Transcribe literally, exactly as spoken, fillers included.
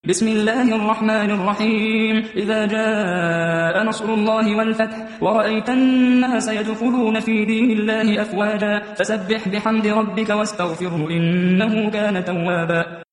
بسم الله الرحمن الرحيم إذا جاء نصر الله والفتح ورأيت الناس يدخلون في دين الله أفواجا فسبح بحمد ربك واستغفره إنه كان توابا.